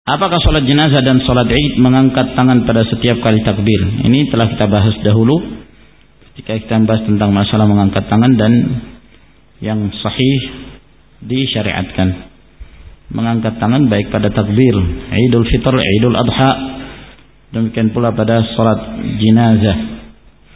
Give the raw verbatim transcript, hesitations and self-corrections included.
Apakah sholat jenazah dan sholat id mengangkat tangan pada setiap kali takbir? Ini telah kita bahas dahulu ketika kita bahas tentang masalah mengangkat tangan, dan yang sahih disyariatkan mengangkat tangan baik pada takbir Idul Fitr, Idul Adha, demikian pula pada sholat jenazah.